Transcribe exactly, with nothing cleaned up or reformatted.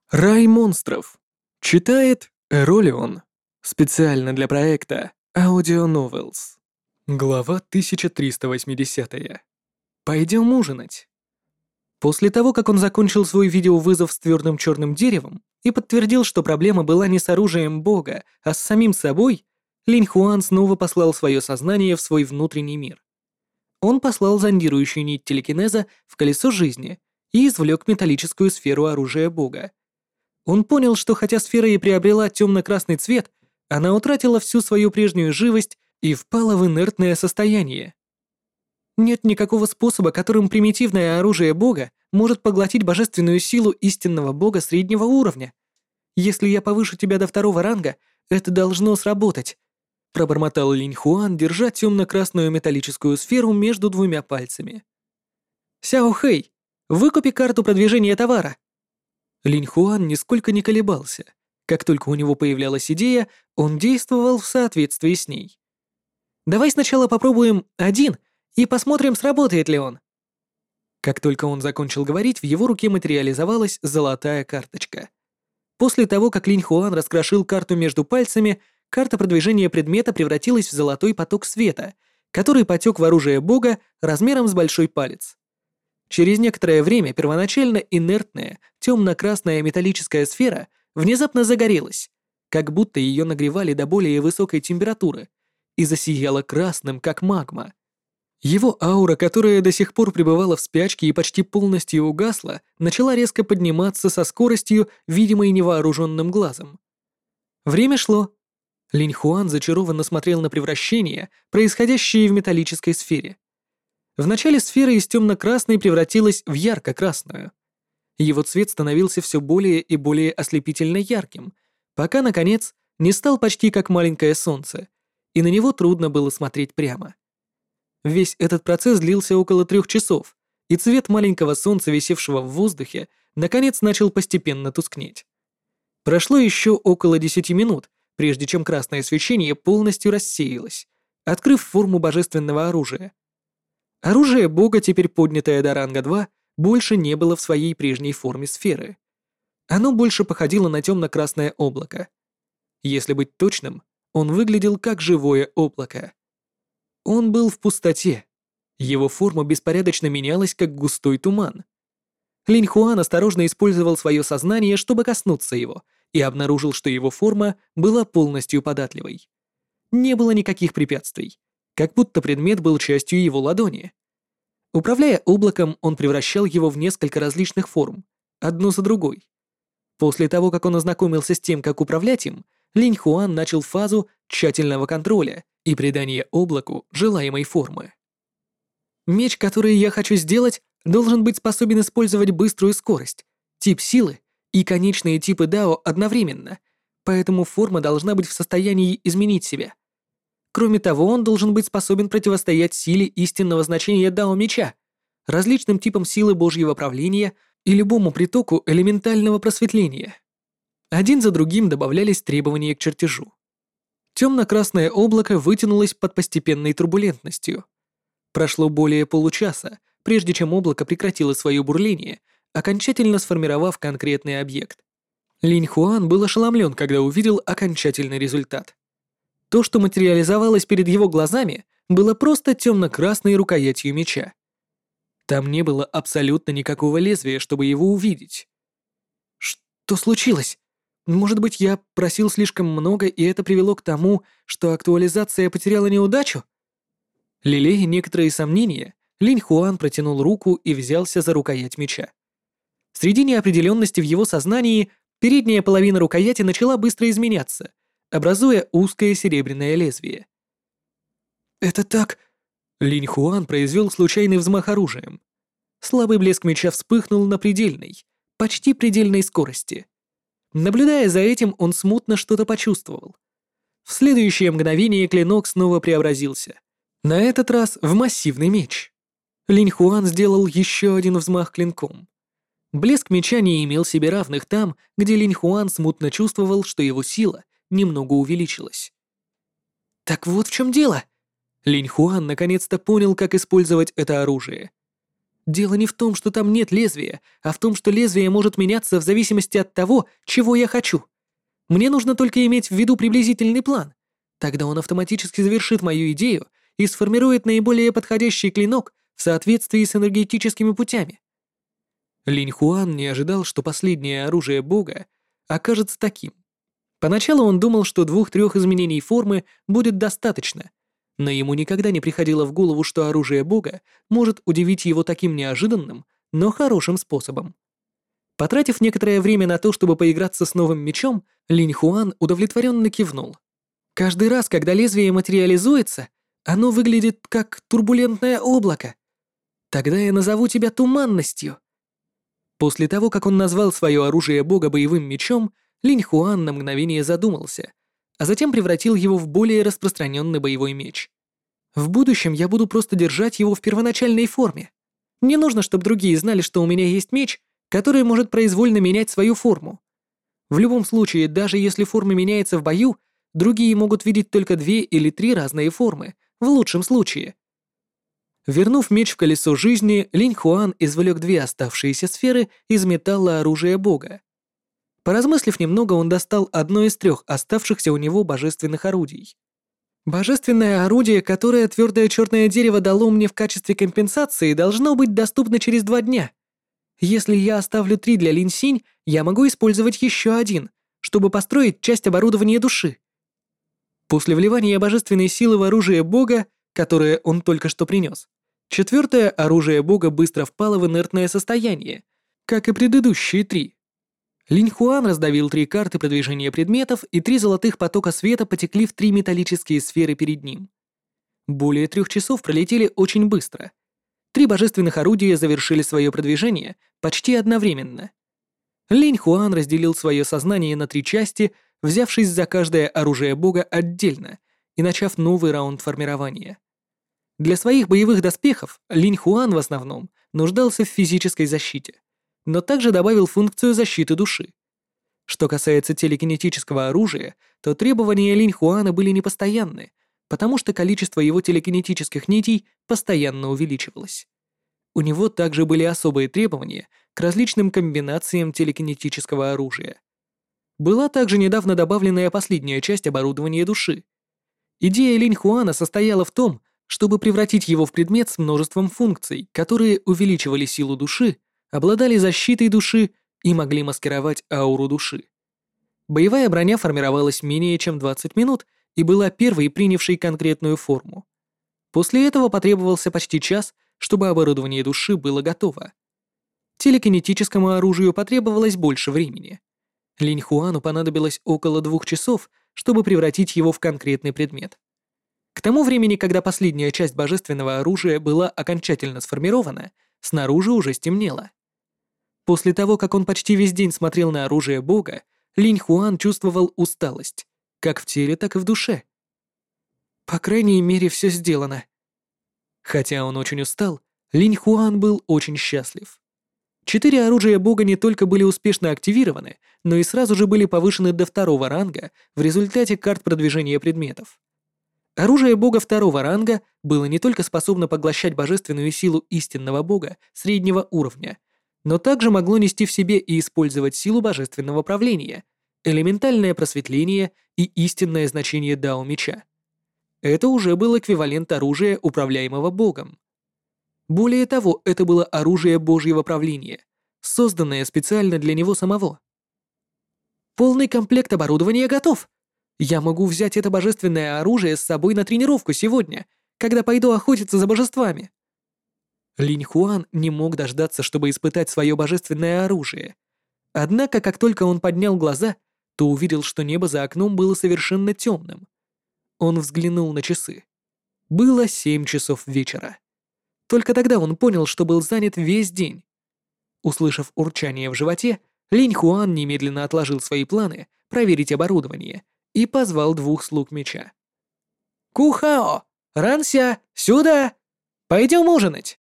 Рай монстров. Читает Эролион. Специально для проекта Audio Novels. Глава тысяча триста восемьдесят. Пойдем ужинать. После того, как он закончил свой видеовызов с твердым черным деревом и подтвердил, что проблема была не с оружием бога, а с самим собой, Линь Хуан снова послал свое сознание в свой внутренний мир. Он послал зондирующую нить телекинеза в колесо жизни и извлек металлическую сферу оружия бога. Он понял, что хотя сфера и приобрела темно-красный цвет, она утратила всю свою прежнюю живость и впала в инертное состояние. Нет никакого способа, которым примитивное оружие бога может поглотить божественную силу истинного бога среднего уровня. Если я повышу тебя до второго ранга, это должно сработать, пробормотал Линь Хуан, держа темно-красную металлическую сферу между двумя пальцами. Сяо Хэй, выкупи карту продвижения товара. Линь Хуан нисколько не колебался. Как только у него появлялась идея, он действовал в соответствии с ней. «Давай сначала попробуем один и посмотрим, сработает ли он». Как только он закончил говорить, в его руке материализовалась золотая карточка. После того, как Линь Хуан раскрошил карту между пальцами, карта продвижения предмета превратилась в золотой поток света, который потек в оружие бога размером с большой палец. Через некоторое время первоначально инертная, темно-красная металлическая сфера внезапно загорелась, как будто ее нагревали до более высокой температуры, и засияла красным, как магма. Его аура, которая до сих пор пребывала в спячке и почти полностью угасла, начала резко подниматься со скоростью, видимой невооруженным глазом. Время шло. Линь Хуан зачарованно смотрел на превращения, происходящие в металлической сфере. Вначале сфера из темно-красной превратилась в ярко-красную. Его цвет становился все более и более ослепительно ярким, пока, наконец, не стал почти как маленькое солнце, и на него трудно было смотреть прямо. Весь этот процесс длился около трех часов, и цвет маленького солнца, висевшего в воздухе, наконец начал постепенно тускнеть. Прошло еще около десяти минут, прежде чем красное свечение полностью рассеялось, открыв форму божественного оружия. Оружие бога, теперь поднятое до ранга два, больше не было в своей прежней форме сферы. Оно больше походило на темно-красное облако. Если быть точным, он выглядел как живое облако. Он был в пустоте. Его форма беспорядочно менялась, как густой туман. Линь Хуан осторожно использовал свое сознание, чтобы коснуться его, и обнаружил, что его форма была полностью податливой. Не было никаких препятствий, как будто предмет был частью его ладони. Управляя облаком, он превращал его в несколько различных форм, одну за другой. После того, как он ознакомился с тем, как управлять им, Линь Хуан начал фазу тщательного контроля и придания облаку желаемой формы. Меч, который я хочу сделать, должен быть способен использовать быструю скорость, тип силы и конечные типы дао одновременно, поэтому форма должна быть в состоянии изменить себя. Кроме того, он должен быть способен противостоять силе истинного значения дао меча, различным типам силы божьего правления и любому притоку элементального просветления. Один за другим добавлялись требования к чертежу. Темно-красное облако вытянулось под постепенной турбулентностью. Прошло более получаса, прежде чем облако прекратило свое бурление, окончательно сформировав конкретный объект. Линь Хуан был ошеломлен, когда увидел окончательный результат. То, что материализовалось перед его глазами, было просто темно-красной рукоятью меча. Там не было абсолютно никакого лезвия, чтобы его увидеть. Что случилось? Может быть, я просил слишком много, и это привело к тому, что актуализация потеряла неудачу? Лелея некоторые сомнения, Линь Хуан протянул руку и взялся за рукоять меча. Среди неопределенности в его сознании передняя половина рукояти начала быстро изменяться, образуя узкое серебряное лезвие. «Это так...» Линь Хуан произвел случайный взмах оружием. Слабый блеск меча вспыхнул на предельной, почти предельной скорости. Наблюдая за этим, он смутно что-то почувствовал. В следующее мгновение клинок снова преобразился. На этот раз в массивный меч. Линь Хуан сделал еще один взмах клинком. Блеск меча не имел себе равных там, где Линь Хуан смутно чувствовал, что его сила немного увеличилась. Так вот в чем дело. Линь Хуан наконец-то понял, как использовать это оружие. Дело не в том, что там нет лезвия, а в том, что лезвие может меняться в зависимости от того, чего я хочу. Мне нужно только иметь в виду приблизительный план. Тогда он автоматически завершит мою идею и сформирует наиболее подходящий клинок в соответствии с энергетическими путями. Линь Хуан не ожидал, что последнее оружие бога окажется таким. Поначалу он думал, что двух-трех изменений формы будет достаточно, но ему никогда не приходило в голову, что оружие бога может удивить его таким неожиданным, но хорошим способом. Потратив некоторое время на то, чтобы поиграться с новым мечом, Линь Хуан удовлетворенно кивнул. Каждый раз, когда лезвие материализуется, оно выглядит как турбулентное облако. Тогда я назову тебя туманностью. После того, как он назвал свое оружие бога боевым мечом, Линь Хуан на мгновение задумался, а затем превратил его в более распространенный боевой меч. В будущем я буду просто держать его в первоначальной форме. Не нужно, чтобы другие знали, что у меня есть меч, который может произвольно менять свою форму. В любом случае, даже если форма меняется в бою, другие могут видеть только две или три разные формы, в лучшем случае. Вернув меч в колесо жизни, Линь Хуан извлек две оставшиеся сферы из металла оружия бога. Поразмыслив немного, он достал одно из трех оставшихся у него божественных орудий. Божественное орудие, которое твердое черное дерево дало мне в качестве компенсации, должно быть доступно через два дня. Если я оставлю три для Линь Синь, я могу использовать еще один, чтобы построить часть оборудования души. После вливания божественной силы в оружие бога, которое он только что принес, четвертое оружие бога быстро впало в инертное состояние, как и предыдущие три. Линь Хуан раздавил три карты продвижения предметов, и три золотых потока света потекли в три металлические сферы перед ним. Более трех часов пролетели очень быстро. Три божественных орудия завершили свое продвижение почти одновременно. Линь Хуан разделил свое сознание на три части, взявшись за каждое оружие бога отдельно и начав новый раунд формирования. Для своих боевых доспехов Линь Хуан в основном нуждался в физической защите, но также добавил функцию защиты души. Что касается телекинетического оружия, то требования Линь Хуана были непостоянны, потому что количество его телекинетических нитей постоянно увеличивалось. У него также были особые требования к различным комбинациям телекинетического оружия. Была также недавно добавленная последняя часть оборудования души. Идея Линь Хуана состояла в том, чтобы превратить его в предмет с множеством функций, которые увеличивали силу души, обладали защитой души и могли маскировать ауру души. Боевая броня формировалась менее чем двадцать минут и была первой, принявшей конкретную форму. После этого потребовался почти час, чтобы оборудование души было готово. Телекинетическому оружию потребовалось больше времени. Линь Хуану понадобилось около двух часов, чтобы превратить его в конкретный предмет. К тому времени, когда последняя часть божественного оружия была окончательно сформирована, снаружи уже стемнело. После того, как он почти весь день смотрел на оружие бога, Линь Хуан чувствовал усталость, как в теле, так и в душе. По крайней мере, все сделано. Хотя он очень устал, Линь Хуан был очень счастлив. Четыре оружия бога не только были успешно активированы, но и сразу же были повышены до второго ранга в результате карт продвижения предметов. Оружие бога второго ранга было не только способно поглощать божественную силу истинного бога среднего уровня, но также могло нести в себе и использовать силу божественного правления, элементальное просветление и истинное значение дао меча. Это уже был эквивалент оружия, управляемого богом. Более того, это было оружие божьего правления, созданное специально для него самого. Полный комплект оборудования готов. Я могу взять это божественное оружие с собой на тренировку сегодня, когда пойду охотиться за божествами. Линь Хуан не мог дождаться, чтобы испытать свое божественное оружие. Однако, как только он поднял глаза, то увидел, что небо за окном было совершенно темным. Он взглянул на часы. Было семь часов вечера. Только тогда он понял, что был занят весь день. Услышав урчание в животе, Линь Хуан немедленно отложил свои планы проверить оборудование и позвал двух слуг меча. «Кухао! Ранся! Сюда! Пойдем ужинать!»